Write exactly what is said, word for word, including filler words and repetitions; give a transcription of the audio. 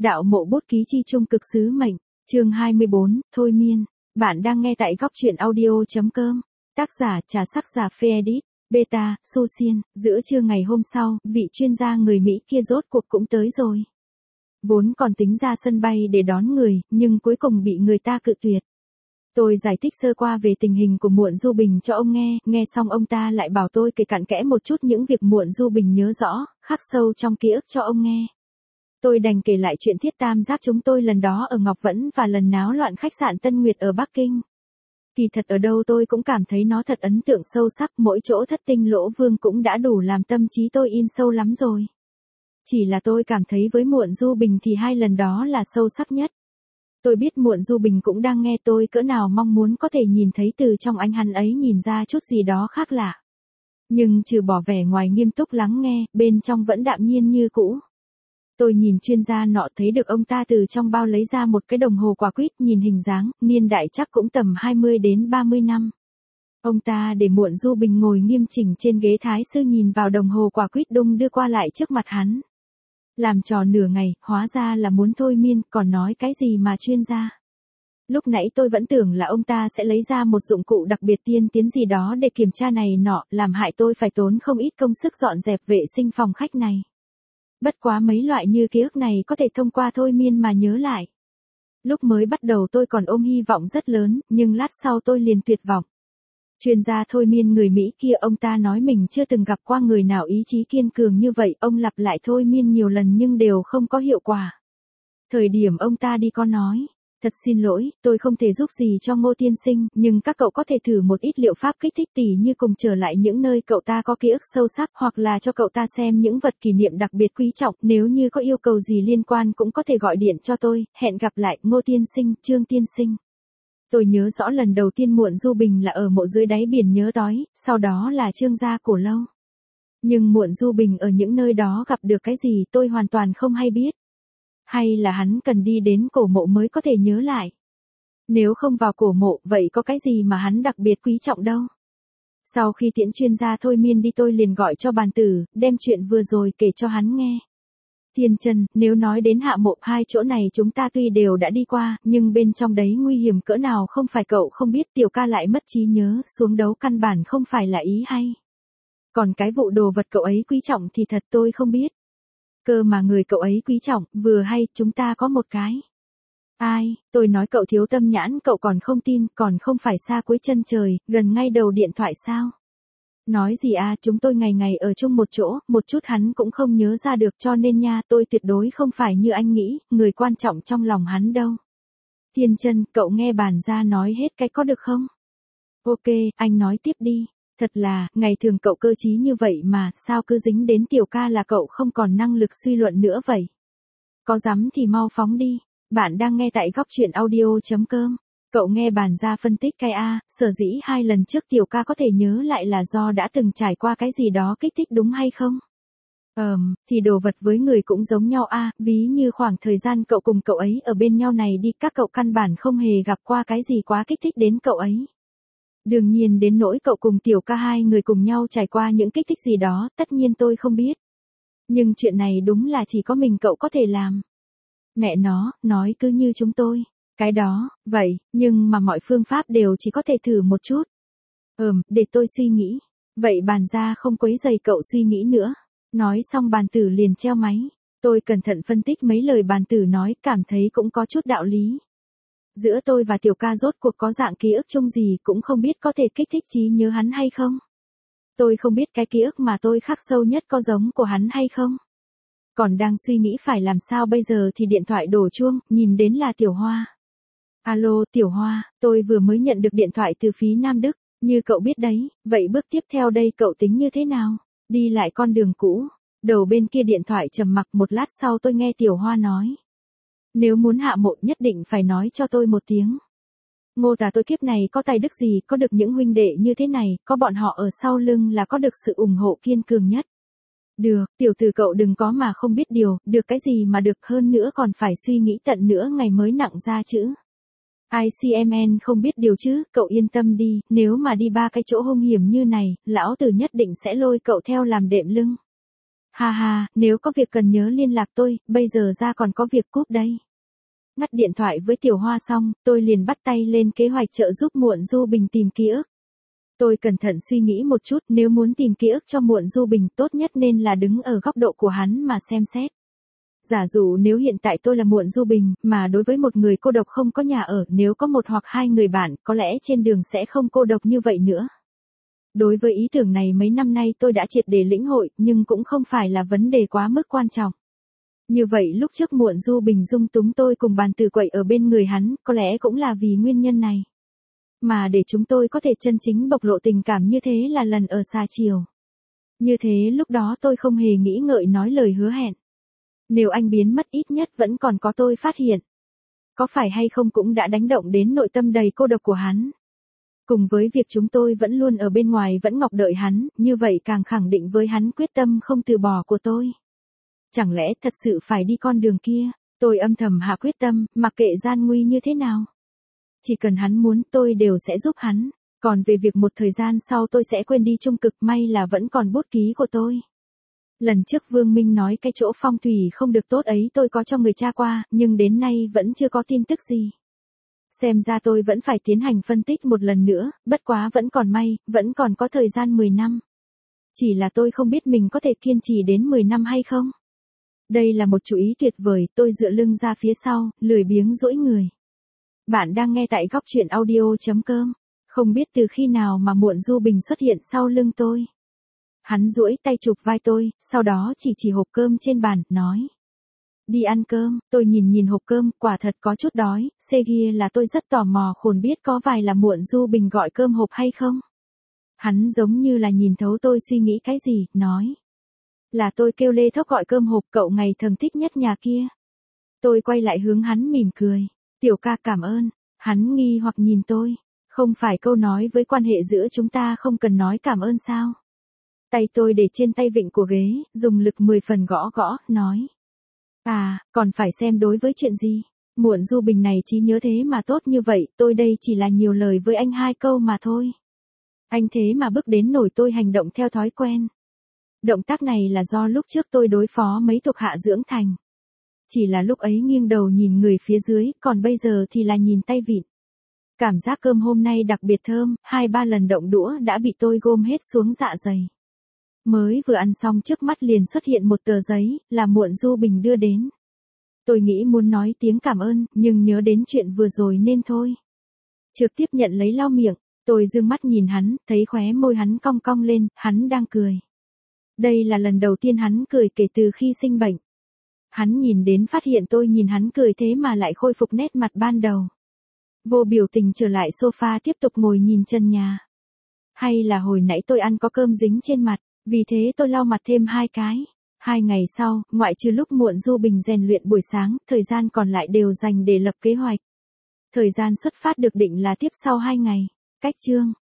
Đạo mộ bút ký chi trung cực sứ mệnh, chương hai mươi bốn, thôi miên. Bạn đang nghe tại góc truyện audio.com. Tác giả trà sắc giả phê edit, beta, su xiên. Giữa trưa ngày hôm sau, vị chuyên gia người Mỹ kia rốt cuộc cũng tới rồi. Vốn còn tính ra sân bay để đón người, nhưng cuối cùng bị người ta cự tuyệt. Tôi giải thích sơ qua về tình hình của Muộn Du Bình cho ông nghe, nghe xong ông ta lại bảo tôi kể cặn kẽ một chút những việc Muộn Du Bình nhớ rõ, khắc sâu trong ký ức cho ông nghe. Tôi đành kể lại chuyện thiết tam giác chúng tôi lần đó ở Ngọc Vẫn và lần náo loạn khách sạn Tân Nguyệt ở Bắc Kinh. Kỳ thật ở đâu tôi cũng cảm thấy nó thật ấn tượng sâu sắc, mỗi chỗ thất tinh lỗ vương cũng đã đủ làm tâm trí tôi in sâu lắm rồi. Chỉ là tôi cảm thấy với Muộn Du Bình thì hai lần đó là sâu sắc nhất. Tôi biết Muộn Du Bình cũng đang nghe tôi cỡ nào mong muốn có thể nhìn thấy từ trong ánh hắn ấy nhìn ra chút gì đó khác lạ. Nhưng trừ bỏ vẻ ngoài nghiêm túc lắng nghe, bên trong vẫn đạm nhiên như cũ. Tôi nhìn chuyên gia nọ thấy được ông ta từ trong bao lấy ra một cái đồng hồ quả quýt, nhìn hình dáng, niên đại chắc cũng tầm hai mươi đến ba mươi năm. Ông ta để Muộn Du Bình ngồi nghiêm chỉnh trên ghế thái sư nhìn vào đồng hồ quả quýt đung đưa qua lại trước mặt hắn. Làm trò nửa ngày, hóa ra là muốn thôi miên, còn nói cái gì mà chuyên gia. Lúc nãy tôi vẫn tưởng là ông ta sẽ lấy ra một dụng cụ đặc biệt tiên tiến gì đó để kiểm tra này nọ, làm hại tôi phải tốn không ít công sức dọn dẹp vệ sinh phòng khách này. Bất quá mấy loại như ký ức này có thể thông qua thôi miên mà nhớ lại. Lúc mới bắt đầu tôi còn ôm hy vọng rất lớn, nhưng lát sau tôi liền tuyệt vọng. Chuyên gia thôi miên người Mỹ kia, ông ta nói mình chưa từng gặp qua người nào ý chí kiên cường như vậy, ông lặp lại thôi miên nhiều lần nhưng đều không có hiệu quả. Thời điểm ông ta đi có nói, thật xin lỗi, tôi không thể giúp gì cho Ngô tiên sinh, nhưng các cậu có thể thử một ít liệu pháp kích thích tỉ như cùng trở lại những nơi cậu ta có ký ức sâu sắc, hoặc là cho cậu ta xem những vật kỷ niệm đặc biệt quý trọng, nếu như có yêu cầu gì liên quan cũng có thể gọi điện cho tôi, hẹn gặp lại, Ngô tiên sinh, Trương tiên sinh. Tôi nhớ rõ lần đầu tiên Muộn Du Bình là ở mộ dưới đáy biển nhớ đói, sau đó là Trương gia Cổ Lâu. Nhưng Muộn Du Bình ở những nơi đó gặp được cái gì tôi hoàn toàn không hay biết. Hay là hắn cần đi đến cổ mộ mới có thể nhớ lại. Nếu không vào cổ mộ, vậy có cái gì mà hắn đặc biệt quý trọng đâu. Sau khi tiễn chuyên gia thôi miên đi tôi liền gọi cho bàn tử, đem chuyện vừa rồi kể cho hắn nghe. Thiên Chân, nếu nói đến hạ mộ, hai chỗ này chúng ta tuy đều đã đi qua, nhưng bên trong đấy nguy hiểm cỡ nào không phải cậu không biết, Tiểu ca lại mất trí nhớ, xuống đấu căn bản không phải là ý hay. Còn cái vụ đồ vật cậu ấy quý trọng thì thật tôi không biết. Cơ mà người cậu ấy quý trọng, vừa hay, chúng ta có một cái. Ai, tôi nói cậu thiếu tâm nhãn, cậu còn không tin, còn không phải xa cuối chân trời, gần ngay đầu điện thoại sao? Nói gì à, chúng tôi ngày ngày ở chung một chỗ, một chút hắn cũng không nhớ ra được, cho nên nha, tôi tuyệt đối không phải như anh nghĩ, người quan trọng trong lòng hắn đâu. Thiên Chân, cậu nghe bản gia nói hết cái có được không? Ok, anh nói tiếp đi. Thật là, ngày thường cậu cơ trí như vậy mà, sao cứ dính đến Tiểu ca là cậu không còn năng lực suy luận nữa vậy? Có dám thì mau phóng đi. Bạn đang nghe tại góc truyện audio.com. Cậu nghe bản gia phân tích cái A, sở dĩ hai lần trước Tiểu ca có thể nhớ lại là do đã từng trải qua cái gì đó kích thích đúng hay không? Ờm, thì đồ vật với người cũng giống nhau a, ví như khoảng thời gian cậu cùng cậu ấy ở bên nhau này đi, các cậu căn bản không hề gặp qua cái gì quá kích thích đến cậu ấy. Đương nhiên đến nỗi cậu cùng Tiểu ca hai người cùng nhau trải qua những kích thích gì đó, tất nhiên tôi không biết. Nhưng chuyện này đúng là chỉ có mình cậu có thể làm. Mẹ nó, nói cứ như chúng tôi. Cái đó, vậy, nhưng mà mọi phương pháp đều chỉ có thể thử một chút. Ừm, để tôi suy nghĩ. Vậy bàn gia không quấy rầy cậu suy nghĩ nữa. Nói xong bàn tử liền treo máy. Tôi cẩn thận phân tích mấy lời bàn tử nói, cảm thấy cũng có chút đạo lý. Giữa tôi và Tiểu ca rốt cuộc có dạng ký ức chung gì cũng không biết có thể kích thích trí nhớ hắn hay không. Tôi không biết cái ký ức mà tôi khắc sâu nhất có giống của hắn hay không. Còn đang suy nghĩ phải làm sao bây giờ thì điện thoại đổ chuông, nhìn đến là Tiểu Hoa. Alo, Tiểu Hoa, tôi vừa mới nhận được điện thoại từ phía Nam Đức, như cậu biết đấy, vậy bước tiếp theo đây cậu tính như thế nào? Đi lại con đường cũ. Đầu bên kia điện thoại trầm mặc một lát sau tôi nghe Tiểu Hoa nói. Nếu muốn hạ mộ nhất định phải nói cho tôi một tiếng. Ngô tà tôi kiếp này có tài đức gì, có được những huynh đệ như thế này, có bọn họ ở sau lưng là có được sự ủng hộ kiên cường nhất. Được, tiểu tử cậu đừng có mà không biết điều, được cái gì mà được, hơn nữa còn phải suy nghĩ tận nữa ngày mới nặng ra chữ. i xê em en không biết điều chứ, cậu yên tâm đi, nếu mà đi ba cái chỗ hung hiểm như này, lão tử nhất định sẽ lôi cậu theo làm đệm lưng. Ha ha, nếu có việc cần nhớ liên lạc tôi, bây giờ ra còn có việc cúp đây. Ngắt điện thoại với Tiểu Hoa xong, tôi liền bắt tay lên kế hoạch trợ giúp Muộn Du Bình tìm ký ức. Tôi cẩn thận suy nghĩ một chút, nếu muốn tìm ký ức cho Muộn Du Bình tốt nhất nên là đứng ở góc độ của hắn mà xem xét. Giả dụ nếu hiện tại tôi là Muộn Du Bình, mà đối với một người cô độc không có nhà ở, nếu có một hoặc hai người bạn, có lẽ trên đường sẽ không cô độc như vậy nữa. Đối với ý tưởng này mấy năm nay tôi đã triệt để lĩnh hội, nhưng cũng không phải là vấn đề quá mức quan trọng. Như vậy lúc trước Muộn Du Bình dung túng tôi cùng bàn từ quậy ở bên người hắn, có lẽ cũng là vì nguyên nhân này. Mà để chúng tôi có thể chân chính bộc lộ tình cảm như thế là lần ở xa chiều. Như thế lúc đó tôi không hề nghĩ ngợi nói lời hứa hẹn. Nếu anh biến mất ít nhất vẫn còn có tôi phát hiện. Có phải hay không cũng đã đánh động đến nội tâm đầy cô độc của hắn. Cùng với việc chúng tôi vẫn luôn ở bên ngoài vẫn ngọc đợi hắn, như vậy càng khẳng định với hắn quyết tâm không từ bỏ của tôi. Chẳng lẽ thật sự phải đi con đường kia, tôi âm thầm hạ quyết tâm, mặc kệ gian nguy như thế nào. Chỉ cần hắn muốn tôi đều sẽ giúp hắn, còn về việc một thời gian sau tôi sẽ quên đi trung cực may là vẫn còn bút ký của tôi. Lần trước Vương Minh nói cái chỗ phong thủy không được tốt ấy tôi có cho người tra qua, nhưng đến nay vẫn chưa có tin tức gì. Xem ra tôi vẫn phải tiến hành phân tích một lần nữa, bất quá vẫn còn may, vẫn còn có thời gian mười năm. Chỉ là tôi không biết mình có thể kiên trì đến mười năm hay không. Đây là một chủ ý tuyệt vời, tôi dựa lưng ra phía sau, lười biếng duỗi người. Bạn đang nghe tại góc truyện audio chấm com. Không biết từ khi nào mà Muộn Du Bình xuất hiện sau lưng tôi. Hắn duỗi tay chụp vai tôi, sau đó chỉ chỉ hộp cơm trên bàn, nói. Đi ăn cơm, tôi nhìn nhìn hộp cơm, quả thật có chút đói, xê kia là tôi rất tò mò khôn biết có phải là Muộn Du Bình gọi cơm hộp hay không. Hắn giống như là nhìn thấu tôi suy nghĩ cái gì, nói. Là tôi kêu Lê Thốc gọi cơm hộp cậu ngày thường thích nhất nhà kia. Tôi quay lại hướng hắn mỉm cười. Tiểu ca cảm ơn. Hắn nghi hoặc nhìn tôi. Không phải câu nói với quan hệ giữa chúng ta không cần nói cảm ơn sao. Tay tôi để trên tay vịn của ghế, dùng lực mười phần gõ gõ, nói. À, còn phải xem đối với chuyện gì. Muộn Du Bình này trí nhớ thế mà tốt như vậy, tôi đây chỉ là nhiều lời với anh hai câu mà thôi. Anh thế mà bước đến nổi tôi hành động theo thói quen. Động tác này là do lúc trước tôi đối phó mấy thuộc hạ dưỡng thành. Chỉ là lúc ấy nghiêng đầu nhìn người phía dưới, còn bây giờ thì là nhìn tay vịn. Cảm giác cơm hôm nay đặc biệt thơm, hai ba lần động đũa đã bị tôi gom hết xuống dạ dày. Mới vừa ăn xong trước mắt liền xuất hiện một tờ giấy, là Muộn Du Bình đưa đến. Tôi nghĩ muốn nói tiếng cảm ơn, nhưng nhớ đến chuyện vừa rồi nên thôi. Trực tiếp nhận lấy lau miệng, tôi dương mắt nhìn hắn, thấy khóe môi hắn cong cong lên, hắn đang cười. Đây là lần đầu tiên hắn cười kể từ khi sinh bệnh. Hắn nhìn đến phát hiện tôi nhìn hắn cười thế mà lại khôi phục nét mặt ban đầu. Vô biểu tình trở lại sofa tiếp tục ngồi nhìn chân nhà. Hay là hồi nãy tôi ăn có cơm dính trên mặt, vì thế tôi lau mặt thêm hai cái. Hai ngày sau, ngoại trừ lúc Muộn Du Bình rèn luyện buổi sáng, thời gian còn lại đều dành để lập kế hoạch. Thời gian xuất phát được định là tiếp sau hai ngày. Cách chương